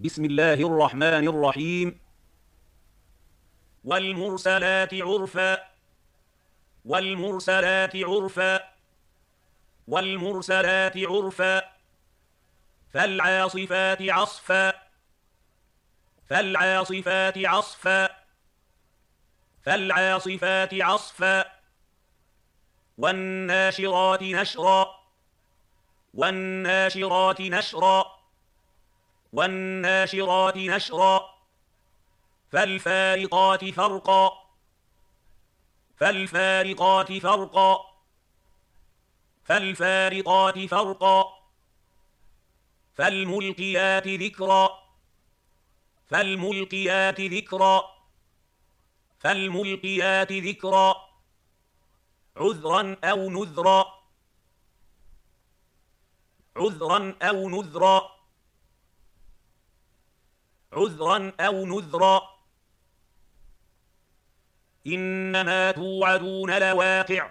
بسم الله الرحمن الرحيم. والمرسلات عرفا والمرسلات عرفا والمرسلات عرفا فالعاصفات عصفا فالعاصفات عصفا فالعاصفات عصفا والناشرات نشرا والناشرات نشرا والناشرات نشرا فالفارقات فرقا فالفارقات فرقا فالفارقات فرقا فالملقيات ذكرا فالملقيات ذكرا فالملقيات ذكرا عذرا أو نذرا عذرا أو نذرا عذرا أو نذرا إنما توعدون لواقع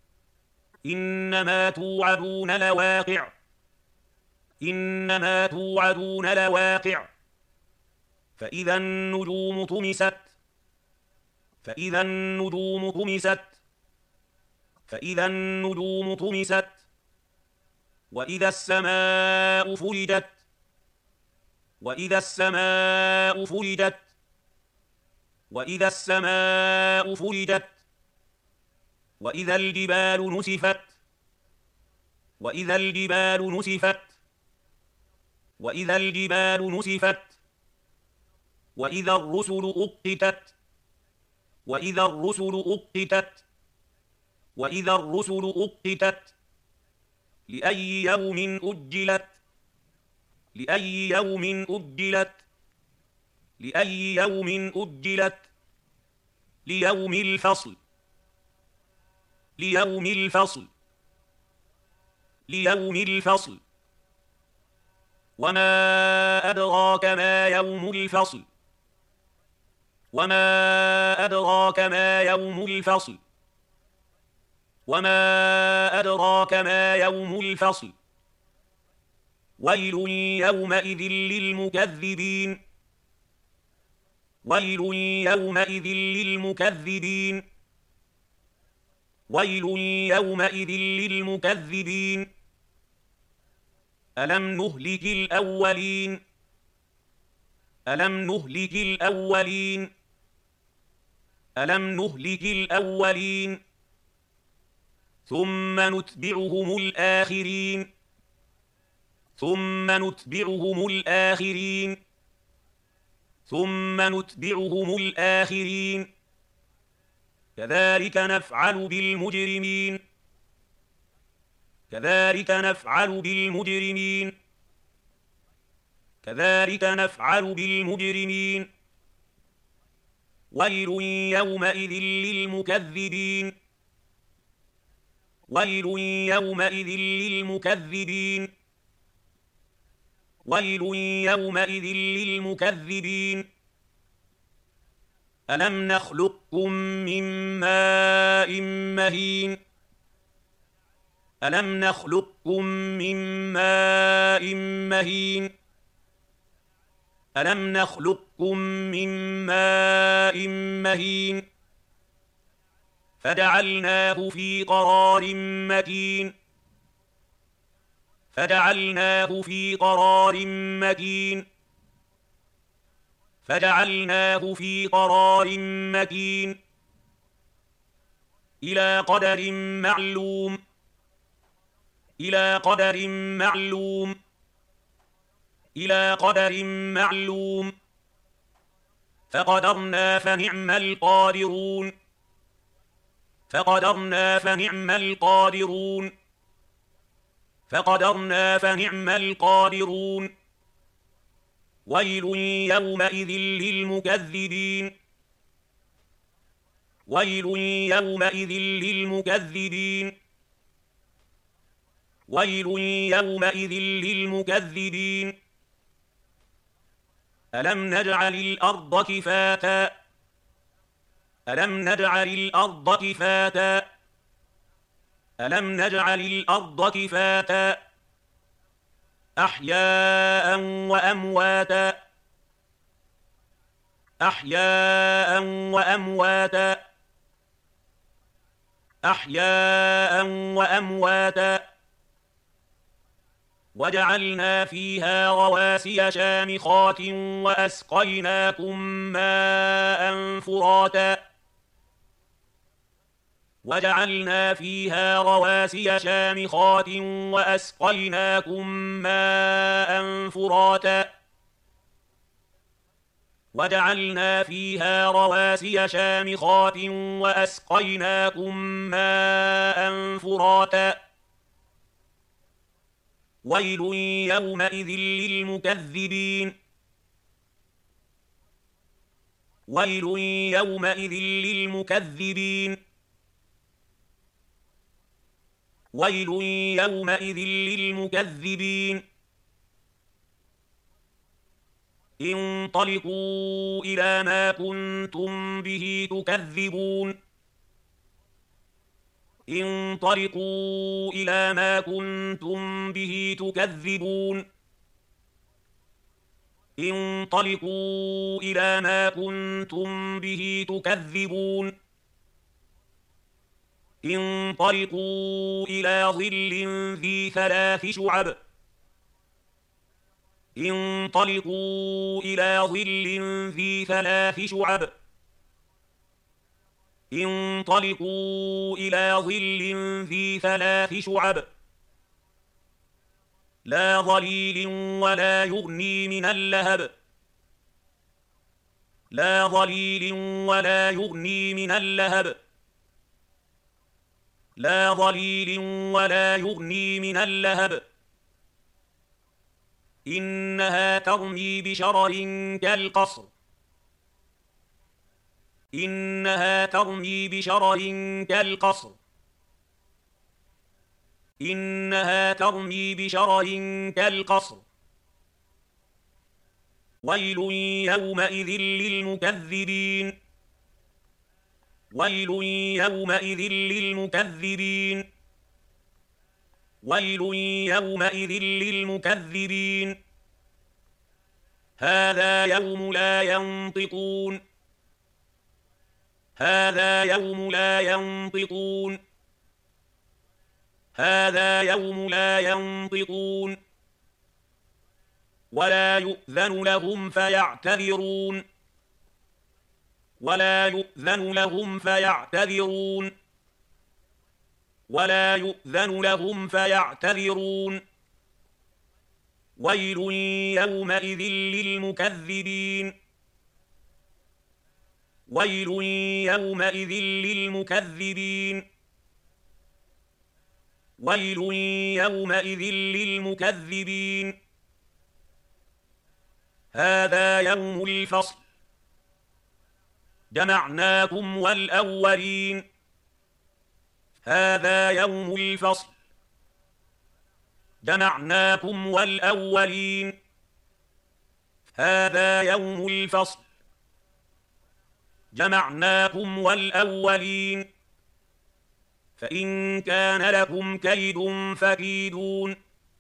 إنما توعدون لواقع إنما توعدون لواقع فإذا النجوم طمست فإذا النجوم طمست فإذا النجوم طمست وإذا السماء فرجت وإذا السماء فرجت وإذا السماء فرجت وإذا الجبال نسفت وإذا الجبال نسفت وإذا الجبال نسفت وإذا الرسل أقتت وإذا الرسل أقتت وإذا الرسل أقتت لأي يوم أجلت لأي يوم أجلت لأي يوم أجلت ليوم الفصل ليوم الفصل ليوم الفصل وما أدراك ما يوم الفصل وما أدراك ما يوم الفصل وما أدراك ما يوم الفصل ويل يومئذ للمكذبين ويل يومئذ للمكذبين ويل يومئذ للمكذبين ألم نهلك الأولين ألم نهلك الأولين ألم نهلك الأولين ثم نتبعهم الآخرين ثم نتبعهم الآخرين ثم نتبعهم الآخرين كذلك نفعل بالمجرمين كذلك نفعل بالمجرمين كذلك نفعل بالمجرمين ويل يومئذ للمكذبين ويل يومئذ للمكذبين ويل يومئذ للمكذبين ألم نخلقكم من ماء مهين ألم نخلقكم من ماء مهين ألم نخلقكم من ماء مهين فجعلناه في قرار مكين فجعلناه في قرار مكين فجعلناه في قرار مكين إلى قدر معلوم إلى قدر معلوم إلى قدر معلوم فقدرنا فنعم القادرون فقدرنا فنعم القادرون فقدرنا فنعم القادرون ويل يومئذ للمكذبين ويل يومئذ للمكذبين ويل يومئذ للمكذبين ألم نجعل الأرض كفاتا ألم نجعل الأرض كفاتا ألم نجعل الأرض كفاتا أحياء وأمواتا أحياء وأمواتا أحياء وأمواتا وجعلنا فيها رواسي شامخات وأسقيناكم ماء فراتا وجعلنا فيها رواسي شامخات وأسقيناكم ماء فراتا وجعلنا فيها رواسي شامخات وأسقيناكم ماء فراتا ويل يومئذ للمكذبين ويل يومئذ للمكذبين ويل يومئذ للمكذبين انطلقوا إلى ما كنتم به تكذبون انطلقوا إلى ما كنتم به تكذبون انطلقوا إلى ما كنتم به تكذبون انطلقوا إلى ظل ذي 3 شعب انطلقوا إلى ظل ذي 3 شعب انطلقوا إلى ظل ذي 3 شعب لا ظليل ولا يغني من اللهب لا ظليل ولا يغني من اللهب لا ظليل ولا يغني من اللهب إنها ترمي بشرر كالقصر إنها ترمي بشرر كالقصر إنها ترمي بشرر كالقصر ويل يومئذ للمكذبين ويل يومئذ للمكذبين ويل يومئذ للمكذبين هذا يوم لا ينطقون هذا يوم لا ينطقون هذا يوم لا ينطقون ولا يؤذن لهم فيعتذرون ولا يؤذن لهم فيعتذرون ولا يؤذن لهم فيعتذرون ويل يومئذ للمكذبين ويل يومئذ للمكذبين ويل يومئذ للمكذبين هذا يوم الفصل جمعناكم والأولين هذا يوم الفصل جمعناكم والأولين هذا يوم الفصل جمعناكم والأولين فإن كان لكم كيد فكيدون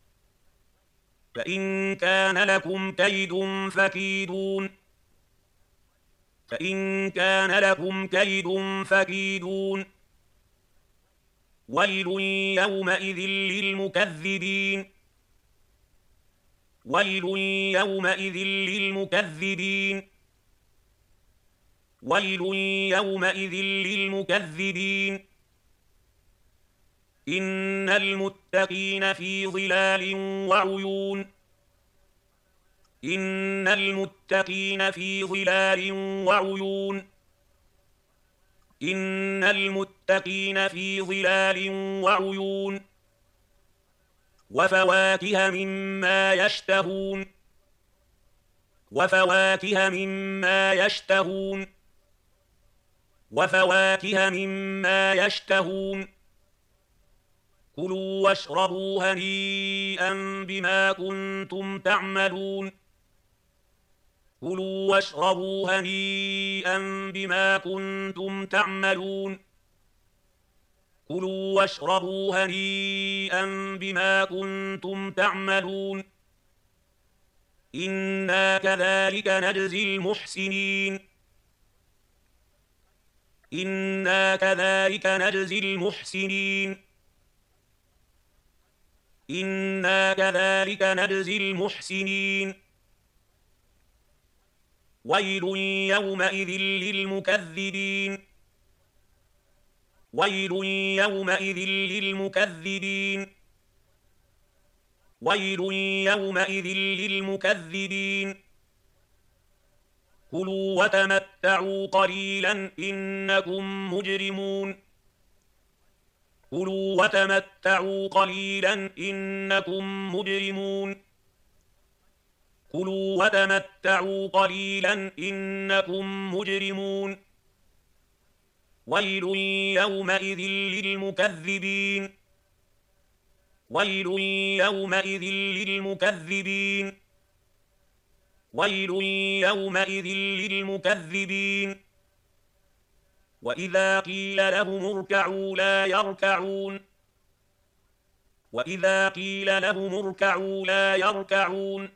فإن كان لكم كيد فكيدون فإن كان لكم كيد فكيدون ويل يومئذ للمكذبين ويل يومئذ للمكذبين ويل يومئذ للمكذبين إن المتقين في ظلال وعيون إن المتقين في ظلال وعيون إن المتقين في ظلال وعيون وفواكه مما يشتهون وفواكه مما يشتهون وفواكه مما يشتهون كلوا واشربوا هنيئا بما كنتم تعملون كلوا واشربوا هنيئا بما كنتم تعملون كلوا واشربوا هنيئا بما كنتم تعملون إنا كذلك نجزي المحسنين إنا كذلك نجزي المحسنين إنا كذلك نجزي المحسنين ويل يومئذ للمكذبين ويل يومئذ للمكذبين ويل يومئذ للمكذبين كلوا وتمتعوا قليلا إنكم مجرمون كلوا وتمتعوا قليلا إنكم مجرمون كلوا وتمتعوا قليلا إنكم مجرمون ويل يومئذ للمكذبين ويل يومئذ للمكذبين ويل يومئذ للمكذبين وإذا قيل لهم اركعوا لا يركعون وإذا قيل لهم اركعوا لا يركعون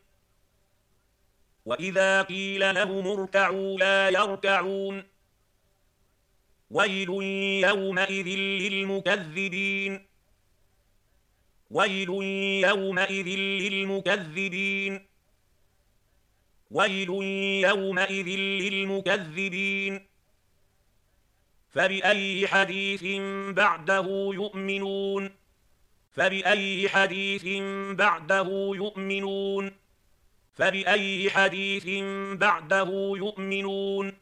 وإذا قيل لهم اركعوا لا يركعون ويل يومئذ للمكذبين ويل يومئذ للمكذبين ويل يومئذ للمكذبين فبأي حديث بعده يؤمنون فبأي حديث بعده يؤمنون فبأي حديث بعده يؤمنون